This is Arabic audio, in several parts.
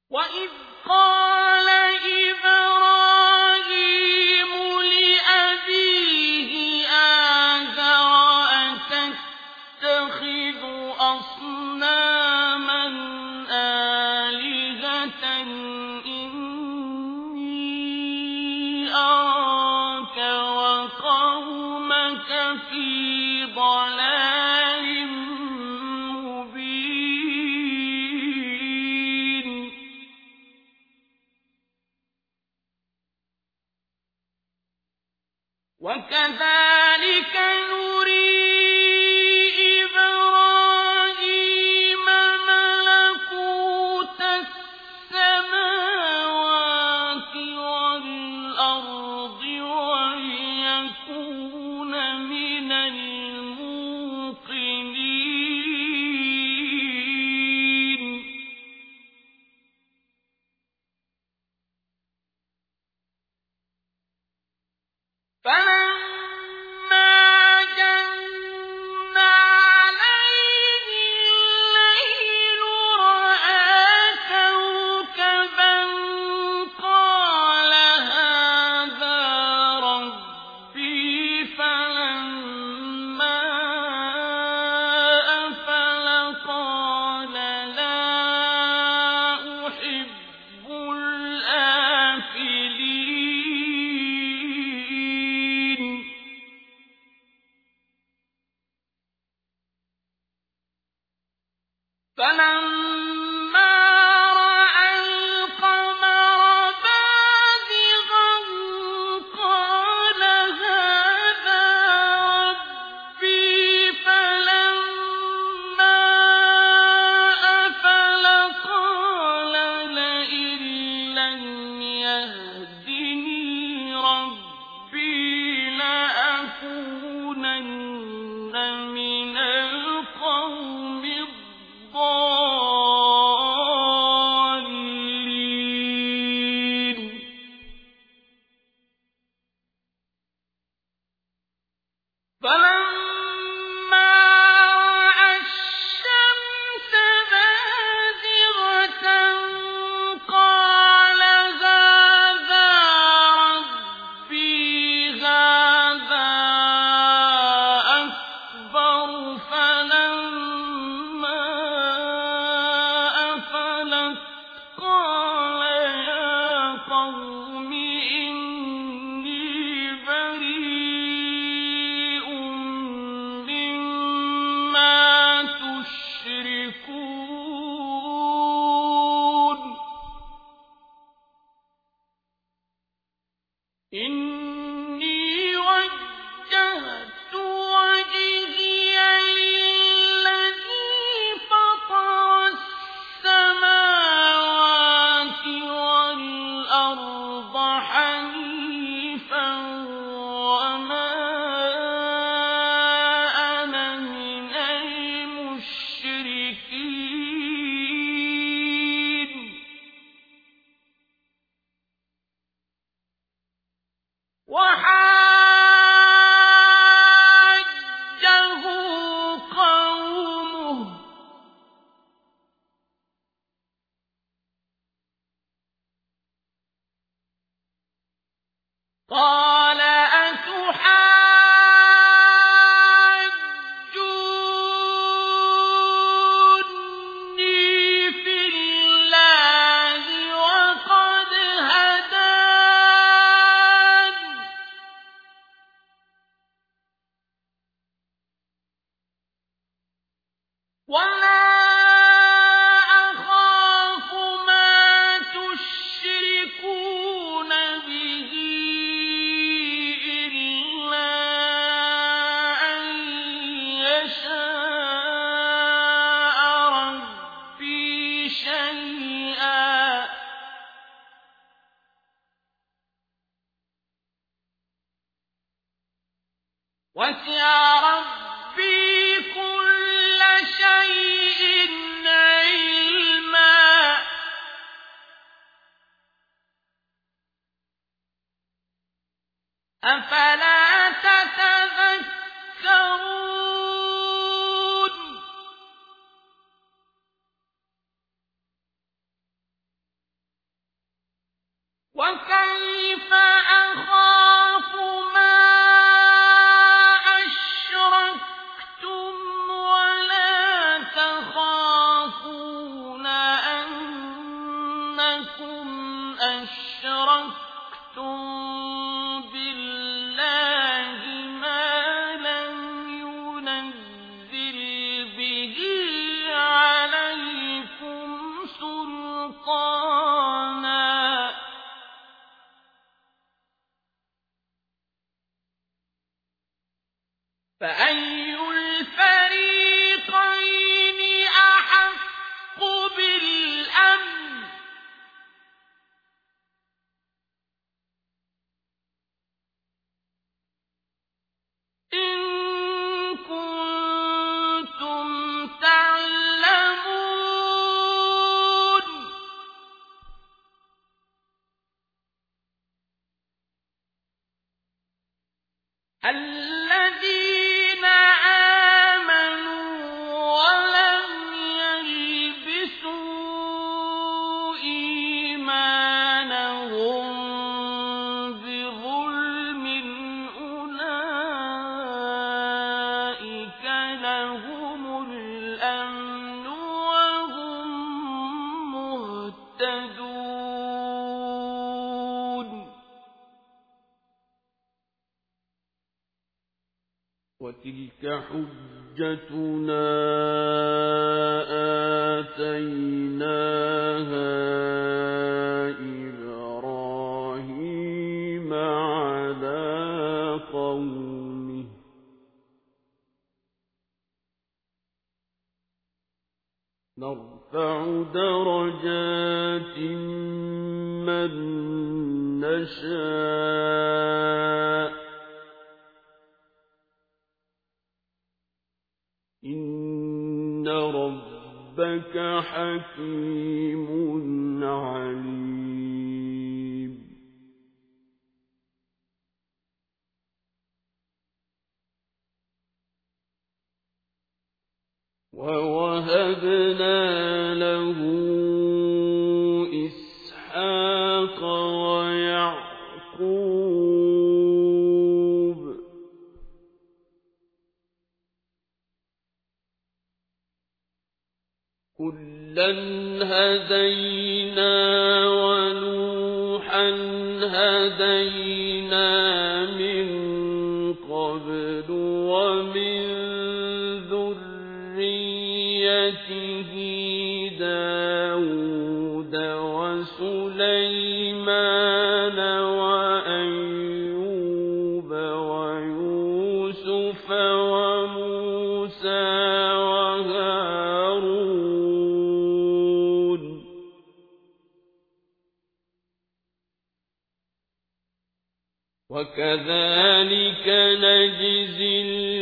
وإذ قال إبراهيم لأبيه آزر أتتخذ أصناما آلهة إني أراك وقومك في ضلال مبين وكذلك نري إبراهيم ملكوت السماوات والأرض وليكون من الموقنين فلما جن عليه الليل رأى كوكبا قال هذا ربي فلما أفل قال لا أحب الآفلين فلما رأى القمر بازغا قال هذا ربي فلما أفل قال لئن لم يهدني ربي لأكونن من القوم الضالين فلما رأى الشمس بازغة قال هذا ربي هذا أكبر فلما أفلت قال يا قوم إني بريء مما تشركون إني وجهت وجهي للذي فطر السماوات والأرض حنيفا وما أنا من المشركين وحاجه قومه قال أتحاجوني في الله وقد هدان ولا أخاف ما تشركون به إلا أن يشاء ربي شيئا وسع ربي كل شيء علما أفلا تتذكرون وكيف أخاف ما أشركتم ولا تخافون أنكم أشركتم بالله ما لم ينزل به عليكم سلطانا فأي الفريقين أحق بالأمن إن كنتم تعلمون الذين آمنوا ولم يلبسوا إيمانهم بظلم أولئك لهم الأمن وهم مهتدون وتلك حجتنا آتيناها إبراهيم على قومه نرفع درجات من نشاء إن ربك حكيم عليم ووهبنا له إسحاق ويعقوب كلا هدينا ونوحا هدينا من قبل ومن ذريته داود وسليمان وأيوب ويوسف وموسى وهارون وكذلك نجزي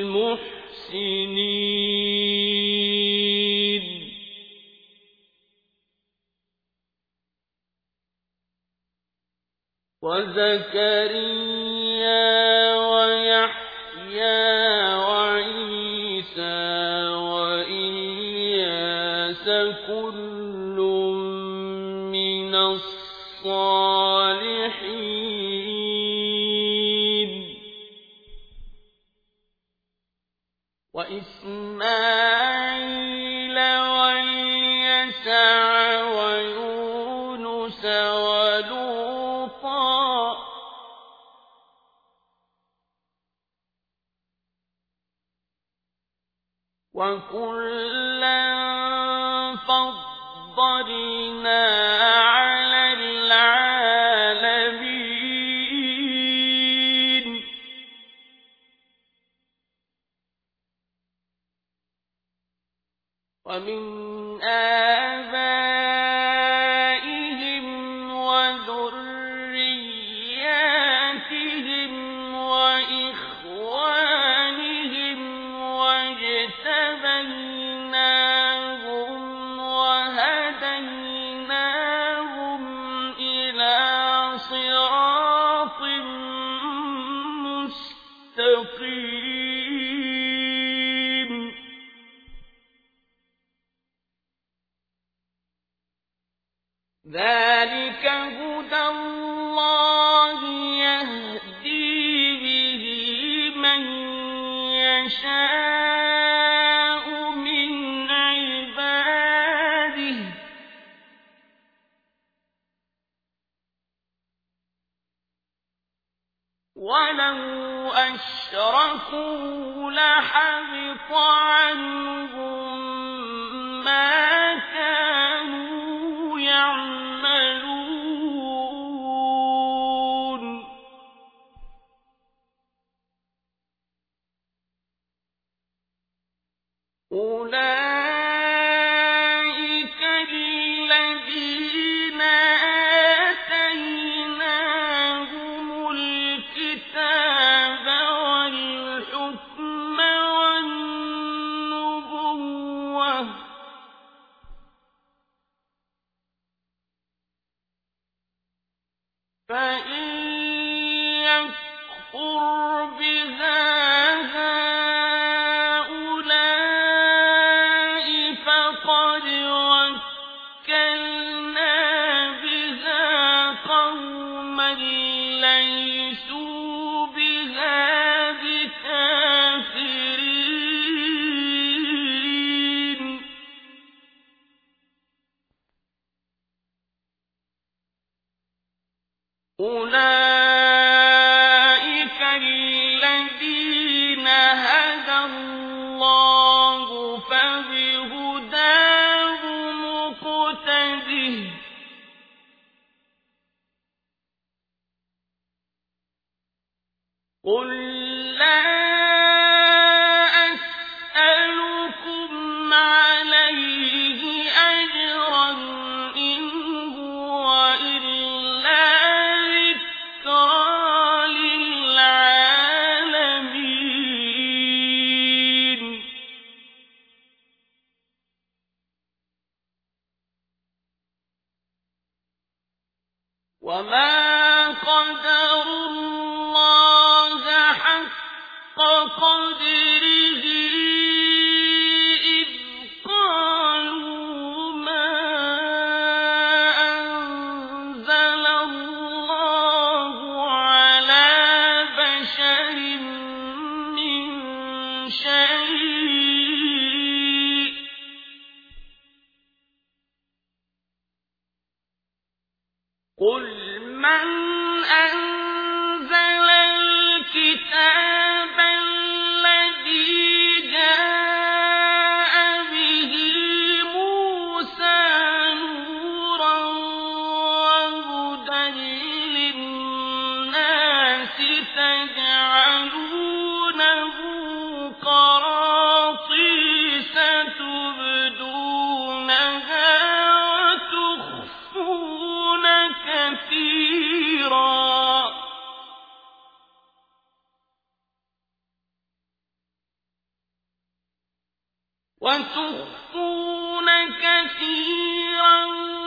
المحسنين وزكريا ويحيى وعيسى وإلياس كل من الصالحين وإسماعيل واليسع ويونس ولوطا وكلا فضلنا على العالمين ومن آبائهم وذرياتهم وإخوانهم واجتبيناهم وهديناهم إلى صراط مستقيم ذلك هدى الله يشاء من عباده ولو أشركوا لحبط عنهم ما كانوا يعملون أولئك الذين آتيناهم الكتاب والحكم والنبوة فإن يكفر بها هؤلاء فقد وكلنا بها قوما ليسوا بها بكافرين أولئك الذين هدى الله فبهداه مقتده قل لا أسألكم عليه أجرا إن هو إلا ذكرى للعالمين وما قدروا الله حق قدره إذ قالوا ما أنزل الله على بشر من شيء قل من أنزل الكتاب الذي جاء به موسى نورا وهدى للناس تجعلونه قراطيس تبدونها وتخفون كثيرا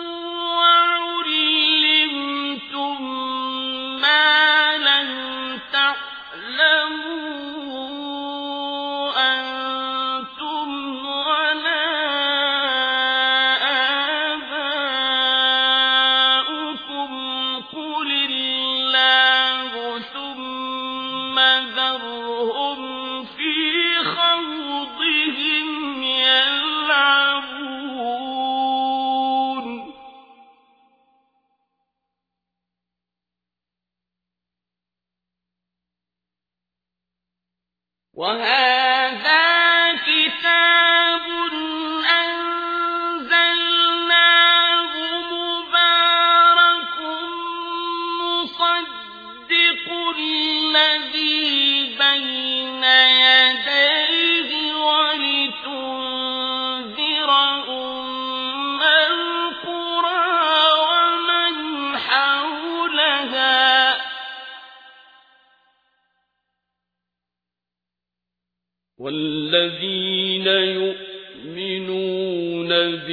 وعلمتم ما لم تعلموا أنتم ولا آباؤكم قل الله ثم ذرهم في خوضهم يلعبون وهذا كتاب أنزلناه مبارك مصدق الذي بين يديه ولتنذر أم القرى ومن حولها والذين يؤمنون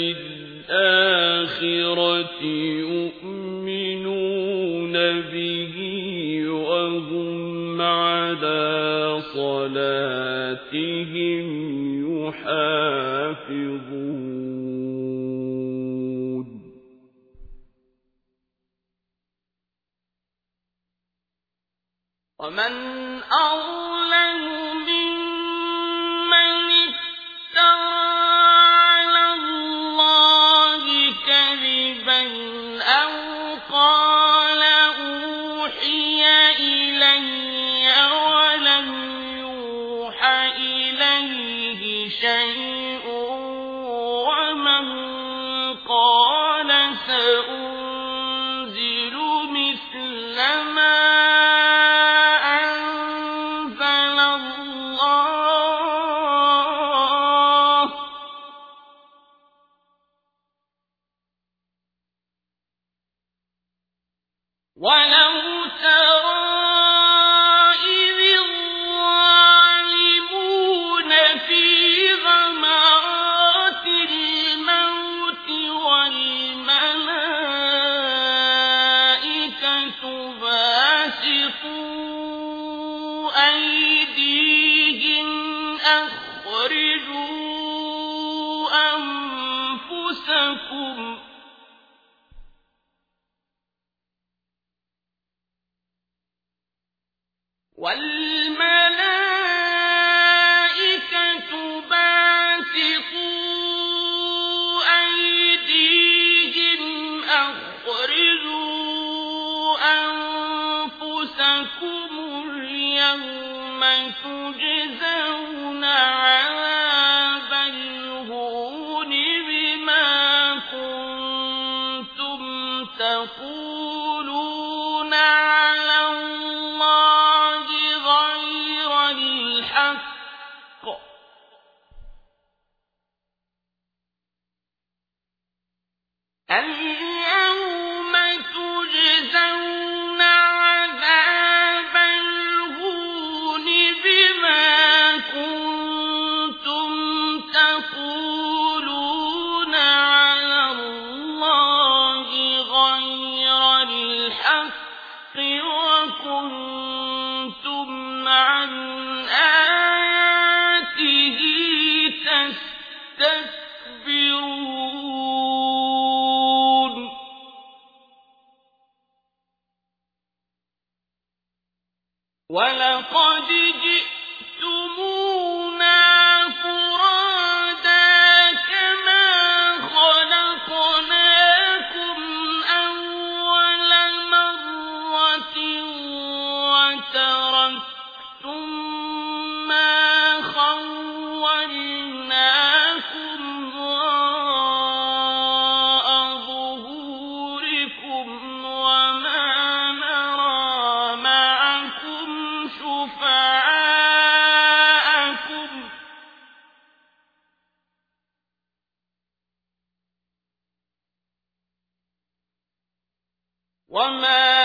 بالآخرة يؤمنون به وهم على صلاتهم يحافظون ومن أظلم ممن كاذبا أو قال أوحي إلي ولم يوحى إليه شيء ومن قال سأنزل مثل ما أنزل الله ولو ترى إذ الظالمون في غمرات الموت والملائكة باسطوا أيديهم أخرجوا أنفسكم والملائكة باسطوا أيديهم أخرجوا أنفسكم اليوم تجزون عذاب الهون بما كنتم تقولون على الله غير الحق اليوم تجزون عذاب الهون بما كنتم تقولون على الله غير الحق وكنتم عن آياته تستكبرون ولقد جئتمونا فرادا كما خلقناكم أول مرة وتركتم ما خولناكم وراء ظهوركم وما نرى معكم شفعاءكم وما